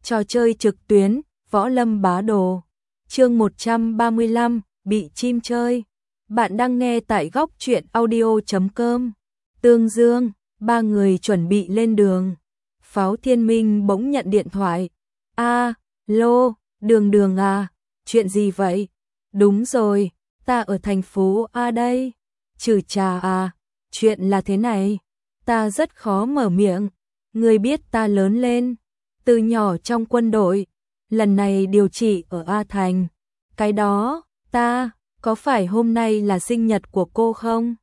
Trò chơi trực tuyến, Võ Lâm Bá Đồ. Chương 135, bị chim chơi. Bạn đang nghe tại góc truyện audio.com. Tương Dương, ba người chuẩn bị lên đường. Pháo Thiên Minh bỗng nhận điện thoại. Lô, Đường à, chuyện gì vậy? Đúng rồi, ta ở thành phố A đây. Trừ trà à, chuyện là thế này. Ta rất khó mở miệng. Ngươi biết ta lớn lên từ nhỏ trong quân đội, lần này điều trị ở A Thành. Cái đó, có phải hôm nay là sinh nhật của cô không?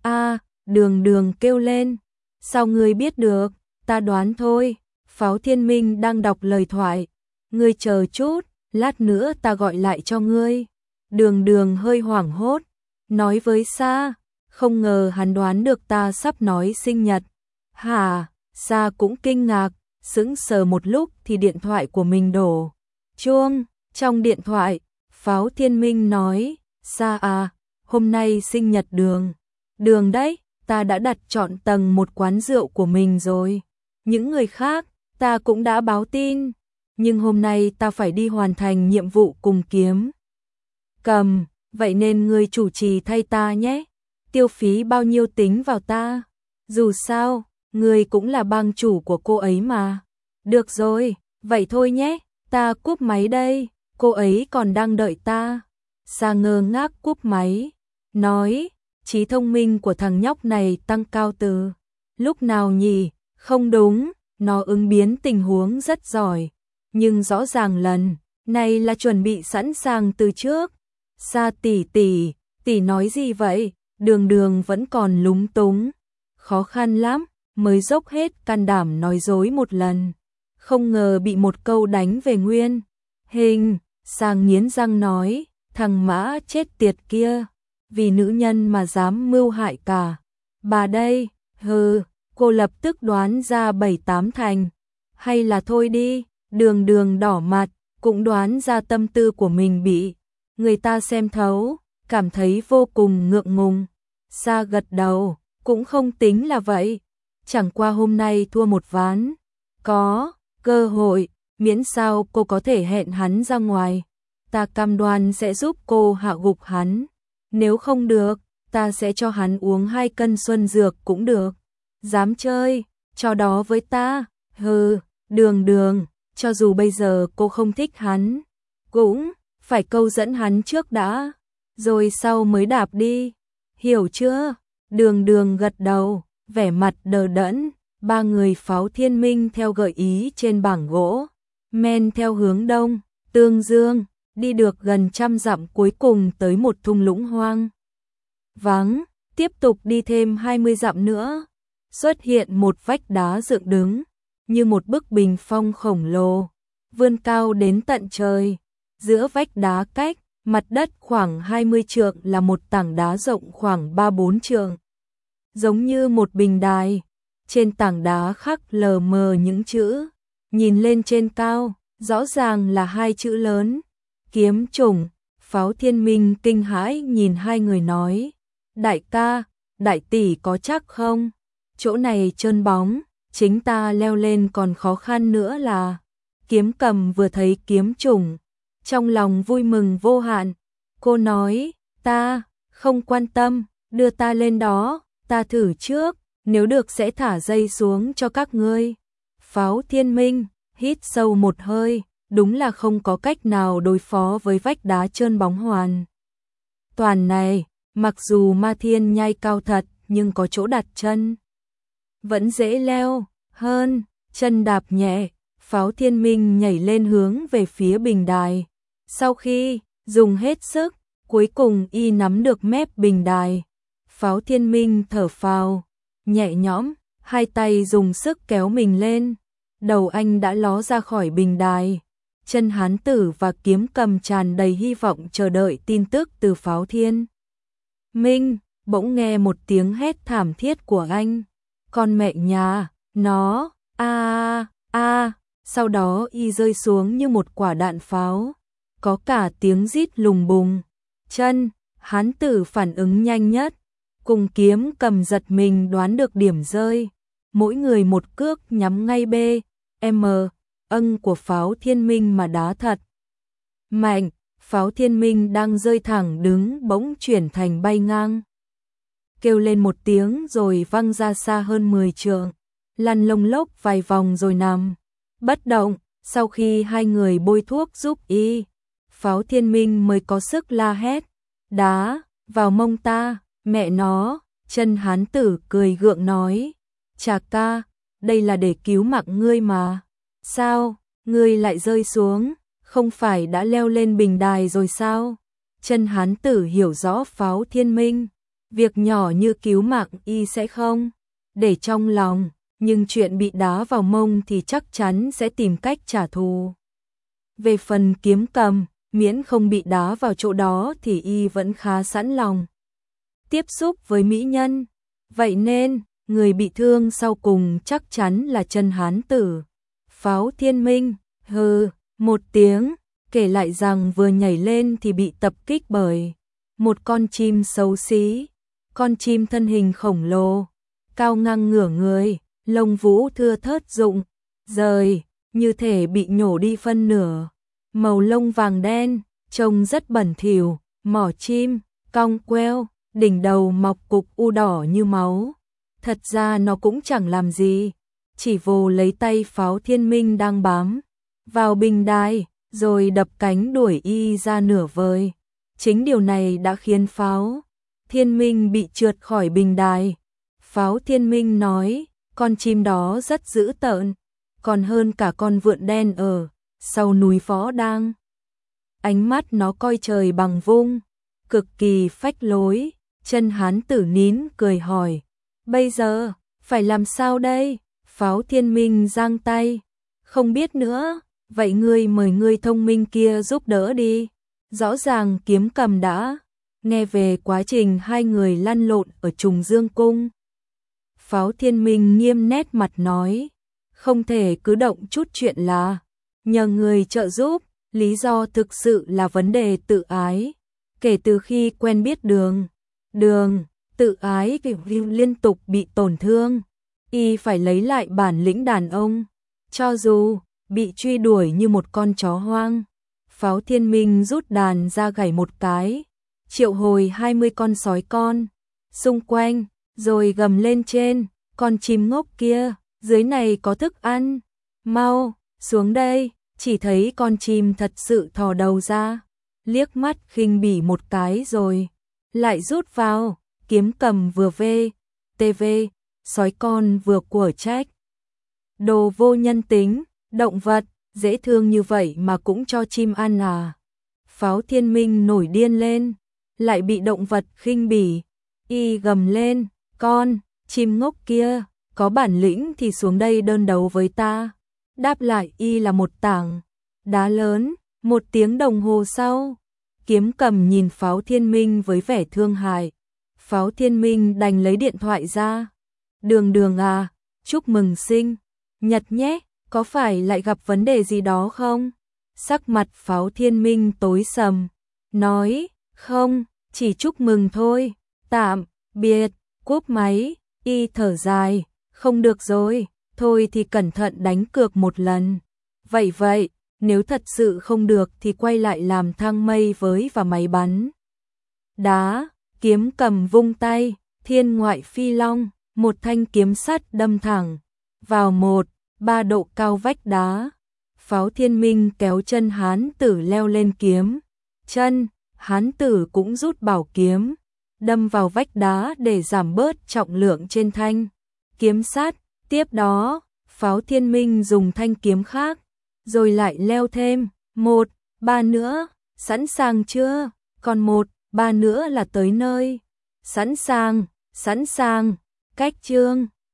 Đường kêu lên. Sao ngươi biết được? Ta đoán thôi. Pháo Thiên Minh đang đọc lời thoại. Ngươi chờ chút, lát nữa ta gọi lại cho ngươi. Đường hơi hoảng hốt, nói với Sa, không ngờ hắn đoán được ta sắp nói sinh nhật. Hả? Sa cũng kinh ngạc, sững sờ một lúc thì điện thoại của mình đổ chuông. Trong điện thoại, Pháo Thiên Minh nói, Sa à, hôm nay sinh nhật Đường đấy, ta đã đặt chọn tầng một quán rượu của mình rồi. Những người khác, ta cũng đã báo tin, nhưng hôm nay ta phải đi hoàn thành nhiệm vụ cùng Kiếm Cầm, vậy nên ngươi chủ trì thay ta nhé. Tiêu phí bao nhiêu tính vào ta? Dù sao, ngươi cũng là bang chủ của cô ấy mà. Được rồi, vậy thôi nhé, ta cúp máy đây, cô ấy còn đang đợi ta. Sa ngơ ngác cúp máy, nói, trí thông minh của thằng nhóc này tăng cao từ lúc nào nhỉ? Không đúng, nó ứng biến tình huống rất giỏi, nhưng rõ ràng lần này là chuẩn bị sẵn sàng từ trước. Sa tỷ nói gì vậy? Đường vẫn còn lúng túng, khó khăn lắm mới dốc hết can đảm nói dối một lần, không ngờ bị một câu đánh về nguyên hình. Sa nghiến răng nói, thằng mã chết tiệt kia, vì nữ nhân mà dám mưu hại cả bà đây. Cô lập tức đoán ra 7-8 thành. Hay là thôi đi. Đường đỏ mặt, cũng đoán ra tâm tư của mình bị người ta xem thấu, cảm thấy vô cùng ngượng ngùng. Sa gật đầu, cũng không tính là vậy, chẳng qua hôm nay thua một ván, có cơ hội, miễn sao cô có thể hẹn hắn ra ngoài, ta cam đoan sẽ giúp cô hạ gục hắn. Nếu không được, ta sẽ cho hắn uống 2 cân xuân dược cũng được. Dám chơi trò đó với ta? Đường, cho dù bây giờ cô không thích hắn, cũng phải câu dẫn hắn trước đã, rồi sau mới đạp đi, hiểu chưa? Đường gật đầu, vẻ mặt đờ đẫn. Ba người Pháo Thiên Minh theo gợi ý trên bảng gỗ, men theo hướng đông, Tương Dương, đi được gần 100 dặm cuối cùng tới một thung lũng hoang vắng, tiếp tục đi thêm 20 dặm nữa, xuất hiện một vách đá dựng đứng, như một bức bình phong khổng lồ, vươn cao đến tận trời. Giữa vách đá cách mặt đất khoảng 20 trượng là một tảng đá rộng khoảng 3-4 trượng, giống như một bình đài. Trên tảng đá khắc lờ mờ những chữ, nhìn lên trên cao, rõ ràng là 2 chữ lớn, Kiếm Chủng. Pháo Thiên Minh kinh hãi nhìn hai người nói, đại ca, đại tỷ có chắc không? Chỗ này trơn bóng, chính ta leo lên còn khó khăn nữa là. Kiếm Cầm vừa thấy Kiếm Chủng, trong lòng vui mừng vô hạn. Cô nói, ta không quan tâm, đưa ta lên đó, ta thử trước, nếu được sẽ thả dây xuống cho các ngươi. Pháo Thiên Minh hít sâu một hơi, đúng là không có cách nào đối phó với vách đá trơn bóng hoàn toàn này, mặc dù Ma Thiên Nhai cao thật, nhưng có chỗ đặt chân vẫn dễ leo hơn. Chân đạp nhẹ, Pháo Thiên Minh nhảy lên hướng về phía bình đài. Sau khi dùng hết sức, cuối cùng y nắm được mép bình đài. Pháo Thiên Minh thở phào nhẹ nhõm, hai tay dùng sức kéo mình lên. Đầu anh đã ló ra khỏi bình đài. Chân Hán Tử và Kiếm Cầm tràn đầy hy vọng chờ đợi tin tức từ Pháo Thiên Minh. Bỗng nghe một tiếng hét thảm thiết của anh, con mẹ nhà nó, sau đó y rơi xuống như một quả đạn pháo, có cả tiếng rít lùng bùng. Chân Hán Tử phản ứng nhanh nhất, cùng Kiếm Cầm giật mình đoán được điểm rơi, mỗi người một cước nhắm ngay M âng của Pháo Thiên Minh mà đá thật mạnh. Pháo Thiên Minh đang rơi thẳng đứng bỗng chuyển thành bay ngang. Kêu lên một tiếng rồi văng ra xa hơn 10 trượng, lăn lông lốc vài vòng rồi nằm bất động. Sau khi hai người bôi thuốc giúp y, Pháo Thiên Minh mới có sức la hét: "Đá vào mông ta, mẹ nó!" Chân hán tử cười gượng nói: "Chà ca, đây là để cứu mạng ngươi mà. Sao, ngươi lại rơi xuống, không phải đã leo lên bình đài rồi sao?" Chân hán tử hiểu rõ Pháo Thiên Minh, việc nhỏ như cứu mạng y sẽ không để trong lòng, nhưng chuyện bị đá vào mông thì chắc chắn sẽ tìm cách trả thù. Về phần Kiếm Cầm, miễn không bị đá vào chỗ đó thì y vẫn khá sẵn lòng tiếp xúc với mỹ nhân. Vậy nên, người bị thương sau cùng chắc chắn là chân hán tử. Pháo Thiên Minh hừ một tiếng, kể lại rằng vừa nhảy lên thì bị tập kích bởi một con chim xấu xí. Con chim thân hình khổng lồ, cao ngang ngửa người, lông vũ thưa thớt rụng rời, như thể bị nhổ đi phân nửa. Màu lông vàng đen, trông rất bẩn thỉu, mỏ chim cong queo, đỉnh đầu mọc cục u đỏ như máu. Thật ra nó cũng chẳng làm gì, chỉ vồ lấy tay Pháo Thiên Minh đang bám vào bình đài, rồi đập cánh đuổi y ra nửa vời. Chính điều này đã khiến Pháo Thiên Minh bị trượt khỏi bình đài. Pháo Thiên Minh nói, con chim đó rất dữ tợn, còn hơn cả con vượn đen ở sau núi Phó Đăng. Ánh mắt nó coi trời bằng vung, cực kỳ phách lối. Chân hán tử nín cười hỏi, bây giờ, phải làm sao đây? Pháo Thiên Minh giang tay, không biết nữa, vậy ngươi mời người thông minh kia giúp đỡ đi. Rõ ràng Kiếm Cầm đã nghe về quá trình hai người lăn lộn ở Trùng Dương Cung. Pháo Thiên Minh nghiêm nét mặt nói, không thể cứ động chút chuyện là nhờ người trợ giúp, lý do thực sự là vấn đề tự ái. Kể từ khi quen biết Đường, tự ái liên tục bị tổn thương, y phải lấy lại bản lĩnh đàn ông, cho dù bị truy đuổi như một con chó hoang. Pháo Thiên Minh rút đàn ra gảy một cái, triệu hồi 20 con sói con xung quanh, rồi gầm lên trên, con chim ngốc kia, dưới này có thức ăn, mau xuống đây. Chỉ thấy con chim thật sự thò đầu ra, liếc mắt khinh bỉ một cái rồi lại rút vào. Kiếm Cầm vừa TV, sói con vừa của trách, đồ vô nhân tính, động vật dễ thương như vậy mà cũng cho chim ăn à? Pháo Thiên Minh nổi điên lên, lại bị động vật khinh bỉ, y gầm lên, con chim ngốc kia, có bản lĩnh thì xuống đây đơn đấu với ta. Đáp lại y là một tảng đá lớn. Một tiếng đồng hồ sau, Kiếm Cầm nhìn Pháo Thiên Minh với vẻ thương hại. Pháo Thiên Minh đành lấy điện thoại ra. Đường à, chúc mừng sinh nhật nhé, có phải lại gặp vấn đề gì đó không? Sắc mặt Pháo Thiên Minh tối sầm, nói, không, chỉ chúc mừng thôi, tạm biệt. Cúp máy, y thở dài, không được rồi, thôi thì cẩn thận đánh cược một lần. Vậy, nếu thật sự không được thì quay lại làm thang mây với và máy bắn đá. Kiếm Cầm vung tay, thiên ngoại phi long, một thanh kiếm sắt đâm thẳng vào 1-3 độ cao vách đá. Pháo Thiên Minh kéo chân hán tử leo lên kiếm, chân hán tử cũng rút bảo kiếm, đâm vào vách đá để giảm bớt trọng lượng trên thanh kiếm sắt. Tiếp đó, Pháo Thiên Minh dùng thanh kiếm khác, rồi lại leo thêm 1-3 nữa. Sẵn sàng chưa? Còn 1-3 nữa là tới nơi. Sẵn sàng. Cách chương